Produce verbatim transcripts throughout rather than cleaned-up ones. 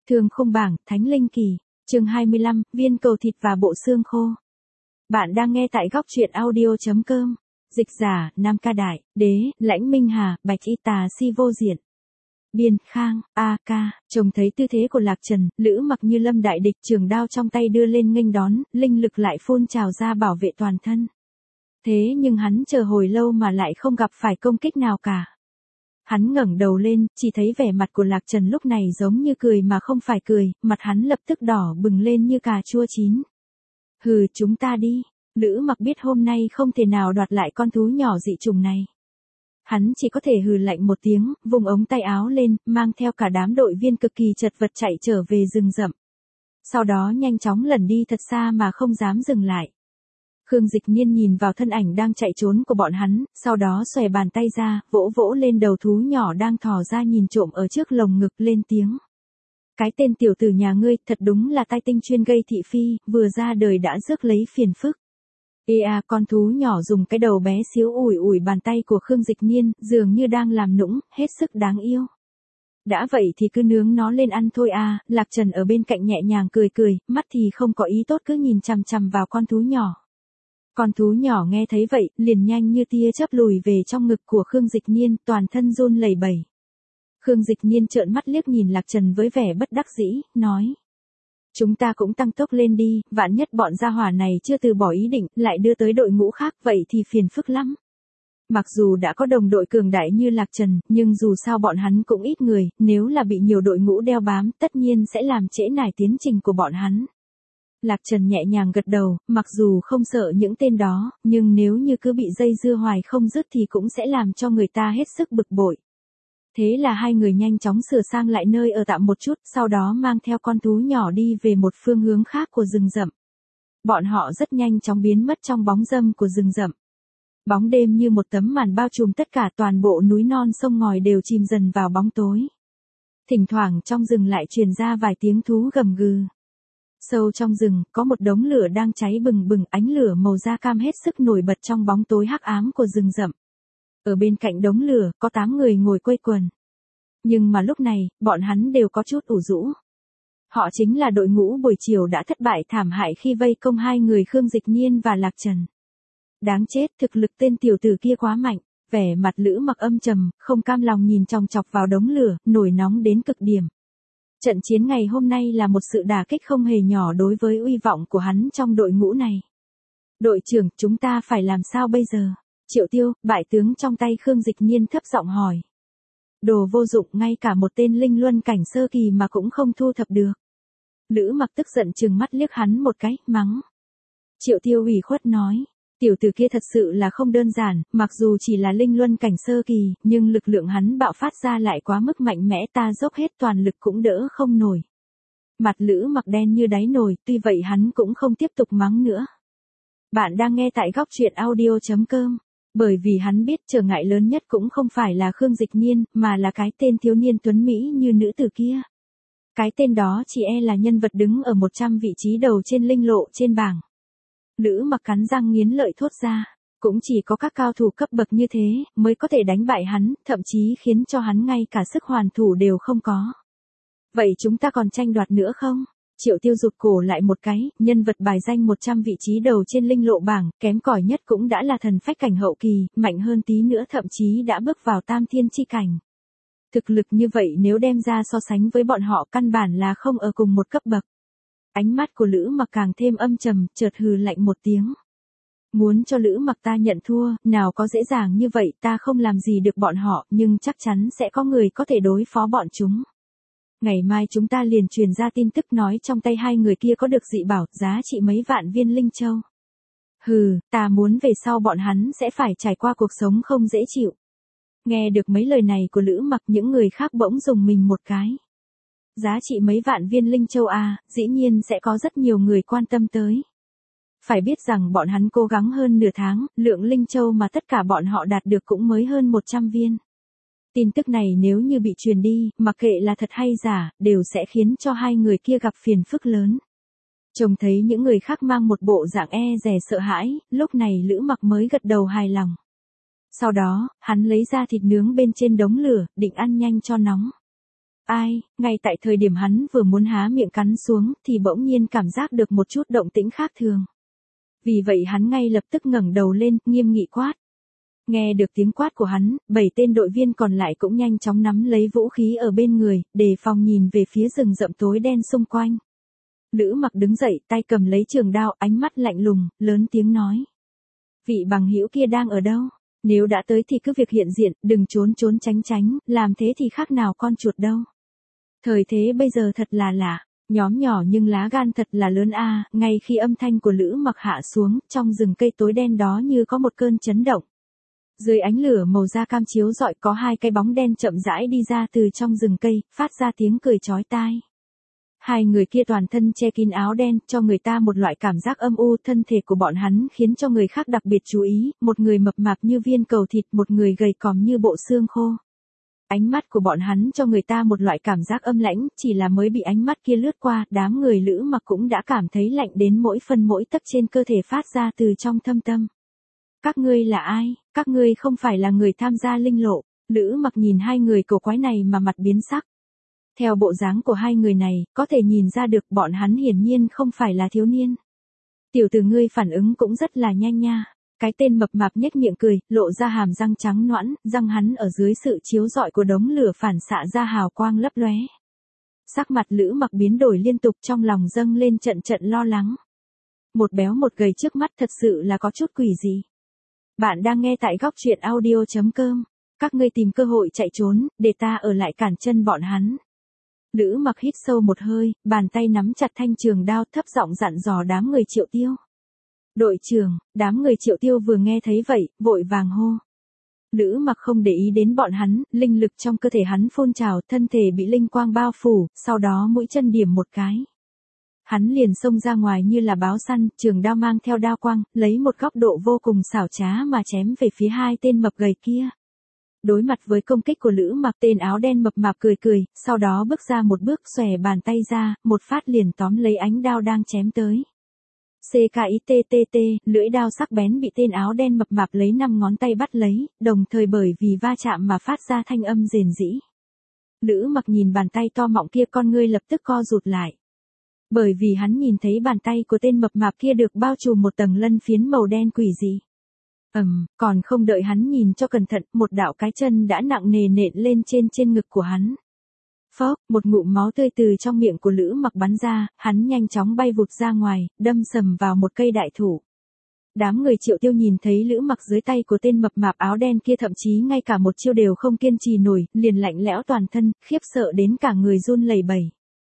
Thương khung bảng, Thánh Linh Kỳ, chương hai mươi lăm, viên cầu thịt và bộ xương khô. Bạn đang nghe tại góc truyện audio.com. Dịch giả, Nam Ca Đại, Đế, Lãnh Minh Hà, Bạch Y Tà Si Vô Diện. Biên, Khang, A Ca, trông thấy tư thế của Lạc Trần, Lữ Mặc như lâm đại địch, trường đao trong tay đưa lên nghênh đón, linh lực lại phun trào ra bảo vệ toàn thân. Thế nhưng hắn chờ hồi lâu mà lại không gặp phải công kích nào cả. Hắn ngẩng đầu lên, chỉ thấy vẻ mặt của Lạc Trần lúc này giống như cười mà không phải cười, mặt hắn lập tức đỏ bừng lên như cà chua chín. Hừ, chúng ta đi. Lữ Mặc biết hôm nay không thể nào đoạt lại con thú nhỏ dị trùng này. Hắn chỉ có thể hừ lạnh một tiếng, vùng ống tay áo lên, mang theo cả đám đội viên cực kỳ chật vật chạy trở về rừng rậm. Sau đó nhanh chóng lẩn đi thật xa mà không dám dừng lại. Khương Dịch Nhiên nhìn vào thân ảnh đang chạy trốn của bọn hắn, sau đó xòe bàn tay ra, vỗ vỗ lên đầu thú nhỏ đang thò ra nhìn trộm ở trước lồng ngực lên tiếng. Cái tên tiểu tử nhà ngươi thật đúng là tai tinh chuyên gây thị phi, vừa ra đời đã rước lấy phiền phức. Ê à, con thú nhỏ dùng cái đầu bé xíu ủi ủi bàn tay của Khương Dịch Nhiên, dường như đang làm nũng, hết sức đáng yêu. Đã vậy thì cứ nướng nó lên ăn thôi à, Lạc Trần ở bên cạnh nhẹ nhàng cười cười, mắt thì không có ý tốt cứ nhìn chằm chằm vào con thú nhỏ. Con thú nhỏ nghe thấy vậy, liền nhanh như tia chớp lùi về trong ngực của Khương Dịch Nhiên, toàn thân run lẩy bẩy. Khương Dịch Nhiên trợn mắt liếc nhìn Lạc Trần với vẻ bất đắc dĩ, nói. Chúng ta cũng tăng tốc lên đi, vạn nhất bọn gia hỏa này chưa từ bỏ ý định, lại đưa tới đội ngũ khác, vậy thì phiền phức lắm. Mặc dù đã có đồng đội cường đại như Lạc Trần, nhưng dù sao bọn hắn cũng ít người, nếu là bị nhiều đội ngũ đeo bám, tất nhiên sẽ làm trễ nải tiến trình của bọn hắn. Lạc Trần nhẹ nhàng gật đầu, mặc dù không sợ những tên đó, nhưng nếu như cứ bị dây dưa hoài không dứt thì cũng sẽ làm cho người ta hết sức bực bội. Thế là hai người nhanh chóng sửa sang lại nơi ở tạm một chút, sau đó mang theo con thú nhỏ đi về một phương hướng khác của rừng rậm. Bọn họ rất nhanh chóng biến mất trong bóng râm của rừng rậm. Bóng đêm như một tấm màn bao trùm tất cả, toàn bộ núi non sông ngòi đều chìm dần vào bóng tối. Thỉnh thoảng trong rừng lại truyền ra vài tiếng thú gầm gừ. Sâu trong rừng, có một đống lửa đang cháy bừng bừng, ánh lửa màu da cam hết sức nổi bật trong bóng tối hắc ám của rừng rậm. Ở bên cạnh đống lửa, có tám người ngồi quây quần. Nhưng mà lúc này, bọn hắn đều có chút ủ rũ. Họ chính là đội ngũ buổi chiều đã thất bại thảm hại khi vây công hai người Khương Dịch Nhiên và Lạc Trần. Đáng chết, thực lực tên tiểu tử kia quá mạnh. Vẻ mặt Lữ Mặc âm trầm, không cam lòng nhìn chòng chọc vào đống lửa, nổi nóng đến cực điểm. Trận chiến ngày hôm nay là một sự đả kích không hề nhỏ đối với uy vọng của hắn trong đội ngũ này. Đội trưởng, chúng ta phải làm sao bây giờ? Triệu Tiêu, bại tướng trong tay Khương Dịch Nhiên thấp giọng hỏi. Đồ vô dụng, ngay cả một tên linh luân cảnh sơ kỳ mà cũng không thu thập được. Lữ Mặc tức giận trừng mắt liếc hắn một cái, mắng. Triệu Tiêu ủy khuất nói. Tiểu tử kia thật sự là không đơn giản, mặc dù chỉ là linh luân cảnh sơ kỳ, nhưng lực lượng hắn bạo phát ra lại quá mức mạnh mẽ, ta dốc hết toàn lực cũng đỡ không nổi. Mặt Lữ Mặc đen như đáy nồi, tuy vậy hắn cũng không tiếp tục mắng nữa. Bạn đang nghe tại góc truyện audio.com. Bởi vì hắn biết trở ngại lớn nhất cũng không phải là Khương Dịch Nhiên, mà là cái tên thiếu niên tuấn Mỹ như nữ tử kia. Cái tên đó chỉ e là nhân vật đứng ở một trăm vị trí đầu trên linh lộ trên bảng. Lữ Mặc cắn răng nghiến lợi thốt ra, cũng chỉ có các cao thủ cấp bậc như thế, mới có thể đánh bại hắn, thậm chí khiến cho hắn ngay cả sức hoàn thủ đều không có. Vậy chúng ta còn tranh đoạt nữa không? Triệu Tiêu rụt cổ lại một cái, nhân vật bài danh một trăm vị trí đầu trên linh lộ bảng, kém cỏi nhất cũng đã là thần phách cảnh hậu kỳ, mạnh hơn tí nữa thậm chí đã bước vào tam thiên chi cảnh. Thực lực như vậy nếu đem ra so sánh với bọn họ căn bản là không ở cùng một cấp bậc. Ánh mắt của Lữ Mặc càng thêm âm trầm, chợt hừ lạnh một tiếng. Muốn cho Lữ Mặc ta nhận thua, nào có dễ dàng như vậy, ta không làm gì được bọn họ, nhưng chắc chắn sẽ có người có thể đối phó bọn chúng. Ngày mai chúng ta liền truyền ra tin tức nói trong tay hai người kia có được dị bảo, giá trị mấy vạn viên linh châu. Hừ, ta muốn về sau bọn hắn sẽ phải trải qua cuộc sống không dễ chịu. Nghe được mấy lời này của Lữ Mặc, những người khác bỗng dùng mình một cái. Giá trị mấy vạn viên linh châu à, dĩ nhiên sẽ có rất nhiều người quan tâm tới. Phải biết rằng bọn hắn cố gắng hơn nửa tháng, lượng linh châu mà tất cả bọn họ đạt được cũng mới hơn một trăm viên. Tin tức này nếu như bị truyền đi, mặc kệ là thật hay giả, đều sẽ khiến cho hai người kia gặp phiền phức lớn. Trông thấy những người khác mang một bộ dạng e dè sợ hãi, lúc này Lữ Mặc mới gật đầu hài lòng. Sau đó, hắn lấy ra thịt nướng bên trên đống lửa, định ăn nhanh cho nóng. Ai, ngay tại thời điểm hắn vừa muốn há miệng cắn xuống, thì bỗng nhiên cảm giác được một chút động tĩnh khác thường. Vì vậy hắn ngay lập tức ngẩng đầu lên, nghiêm nghị quát. Nghe được tiếng quát của hắn, bảy tên đội viên còn lại cũng nhanh chóng nắm lấy vũ khí ở bên người, đề phòng nhìn về phía rừng rậm tối đen xung quanh. Lữ Mặc đứng dậy, tay cầm lấy trường đao, ánh mắt lạnh lùng, lớn tiếng nói. Vị bằng hữu kia đang ở đâu? Nếu đã tới thì cứ việc hiện diện, đừng trốn trốn tránh tránh, làm thế thì khác nào con chuột đâu. Thời thế bây giờ thật là lạ, nhóm nhỏ nhưng lá gan thật là lớn a. À. Ngay khi âm thanh của Lữ Mặc hạ xuống, trong rừng cây tối đen đó như có một cơn chấn động. Dưới ánh lửa màu da cam chiếu rọi có hai cái bóng đen chậm rãi đi ra từ trong rừng cây, phát ra tiếng cười chói tai. Hai người kia toàn thân che kín áo đen, cho người ta một loại cảm giác âm u, thân thể của bọn hắn khiến cho người khác đặc biệt chú ý, một người mập mạp như viên cầu thịt, một người gầy còm như bộ xương khô. Ánh mắt của bọn hắn cho người ta một loại cảm giác âm lãnh, chỉ là mới bị ánh mắt kia lướt qua, đám người Lữ Mặc cũng đã cảm thấy lạnh đến mỗi phân mỗi tấc trên cơ thể phát ra từ trong thâm tâm. Các ngươi là ai? Các ngươi không phải là người tham gia linh lộ. Lữ Mặc nhìn hai người cổ quái này mà mặt biến sắc. Theo bộ dáng của hai người này, có thể nhìn ra được bọn hắn hiển nhiên không phải là thiếu niên. Tiểu tử ngươi phản ứng cũng rất là nhanh nha. Cái tên mập mạp nhếch miệng cười, lộ ra hàm răng trắng nõn, răng hắn ở dưới sự chiếu rọi của đống lửa phản xạ ra hào quang lấp lóe. Sắc mặt Lữ Mặc biến đổi liên tục, trong lòng dâng lên trận trận lo lắng. Một béo một gầy trước mắt thật sự là có chút quỷ gì. Bạn đang nghe tại góc truyện audio chấm com. Các ngươi tìm cơ hội chạy trốn, để ta ở lại cản chân bọn hắn. Lữ Mặc hít sâu một hơi, bàn tay nắm chặt thanh trường đao, thấp giọng dặn dò đám người Triệu Tiêu. Đội trưởng, đám người Triệu Tiêu vừa nghe thấy vậy, vội vàng hô. Lữ Mặc không để ý đến bọn hắn, linh lực trong cơ thể hắn phun trào, thân thể bị linh quang bao phủ, sau đó mũi chân điểm một cái. Hắn liền xông ra ngoài như là báo săn, trường đao mang theo đao quang, lấy một góc độ vô cùng xảo trá mà chém về phía hai tên mập gầy kia. Đối mặt với công kích của Lữ Mặc, tên áo đen mập mạp cười cười, sau đó bước ra một bước, xòe bàn tay ra, một phát liền tóm lấy ánh đao đang chém tới. Skitttt, lưỡi đao sắc bén bị tên áo đen mập mạp lấy năm ngón tay bắt lấy, đồng thời bởi vì va chạm mà phát ra thanh âm rền rĩ. Lữ Mặc nhìn bàn tay to mọng kia, con ngươi lập tức co rụt lại. Bởi vì hắn nhìn thấy bàn tay của tên mập mạp kia được bao trùm một tầng lân phiến màu đen quỷ dị. Ầm, um, còn không đợi hắn nhìn cho cẩn thận, một đạo cái chân đã nặng nề nện lên trên trên ngực của hắn. Phốc, một ngụm máu tươi từ trong miệng của Lữ Mặc bắn ra, hắn nhanh chóng bay vụt ra ngoài, đâm sầm vào một cây đại thụ. Đám người Triệu Tiêu nhìn thấy Lữ Mặc dưới tay của tên mập mạp áo đen kia thậm chí ngay cả một chiêu đều không kiên trì nổi, liền lạnh lẽo toàn thân, khiếp sợ đến cả người run lẩy bẩy.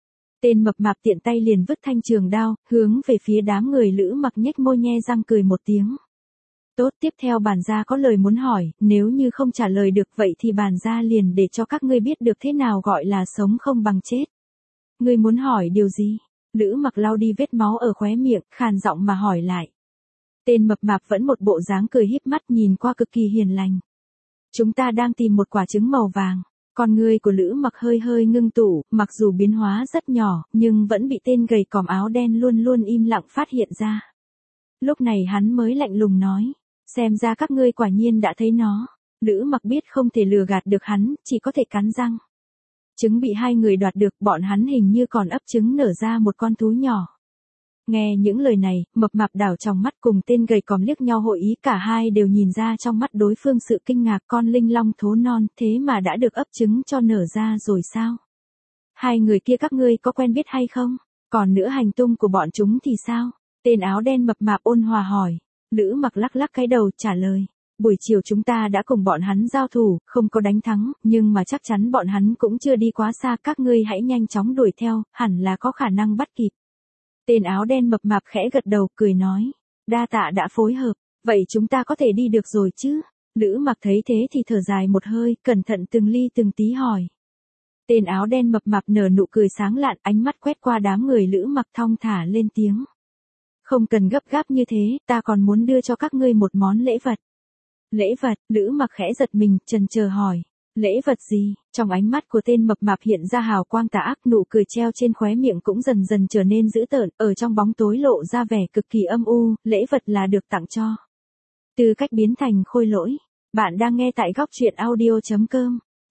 Tên mập mạp tiện tay liền vứt thanh trường đao, hướng về phía đám người Lữ Mặc, nhếch môi nhe răng cười một tiếng. Tốt, tiếp theo bản gia có lời muốn hỏi, nếu như không trả lời được vậy thì bản gia liền để cho các ngươi biết được thế nào gọi là sống không bằng chết. Ngươi muốn hỏi điều gì? Lữ Mặc lau đi vết máu ở khóe miệng, khàn giọng mà hỏi lại. Tên mập mạp vẫn một bộ dáng cười híp mắt, nhìn qua cực kỳ hiền lành. Chúng ta đang tìm một quả trứng màu vàng. Con ngươi của Lữ Mặc hơi hơi ngưng tụ, mặc dù biến hóa rất nhỏ, nhưng vẫn bị tên gầy còm áo đen luôn luôn im lặng phát hiện ra. Lúc này hắn mới lạnh lùng nói. Xem ra các ngươi quả nhiên đã thấy nó. Lữ Mặc biết không thể lừa gạt được hắn, chỉ có thể cắn răng. Trứng bị hai người đoạt được, bọn hắn hình như còn ấp trứng nở ra một con thú nhỏ. Nghe những lời này, mập mạp đảo trong mắt cùng tên gầy còm liếc nhau hội ý, cả hai đều nhìn ra trong mắt đối phương sự kinh ngạc. Con linh long thố non thế mà đã được ấp trứng cho nở ra rồi sao? Hai người kia các ngươi có quen biết hay không? Còn nữa hành tung của bọn chúng thì sao? Tên áo đen mập mạp ôn hòa hỏi. Lữ Mặc lắc lắc cái đầu trả lời. Buổi chiều chúng ta đã cùng bọn hắn giao thủ, không có đánh thắng, nhưng mà chắc chắn bọn hắn cũng chưa đi quá xa, các ngươi hãy nhanh chóng đuổi theo, hẳn là có khả năng bắt kịp. Tên áo đen mập mạp khẽ gật đầu, cười nói. Đa tạ đã phối hợp, vậy chúng ta có thể đi được rồi chứ? Lữ Mặc thấy thế thì thở dài một hơi, cẩn thận từng ly từng tí hỏi. Tên áo đen mập mạp nở nụ cười sáng lạn, ánh mắt quét qua đám người Lữ Mặc thong thả lên tiếng. Không cần gấp gáp như thế, ta còn muốn đưa cho các ngươi một món lễ vật. Lễ vật? Lữ Mặc khẽ giật mình, chần chờ hỏi. Lễ vật gì? Trong ánh mắt của tên mập mạp hiện ra hào quang tà ác, nụ cười treo trên khóe miệng cũng dần dần trở nên dữ tợn, ở trong bóng tối lộ ra vẻ cực kỳ âm u. Lễ vật là được tặng cho. Từ cách biến thành khôi lỗi. Bạn đang nghe tại góc truyện audio chấm com.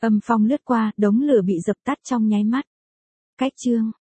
Âm phong lướt qua, đống lửa bị dập tắt trong nháy mắt. Cách chương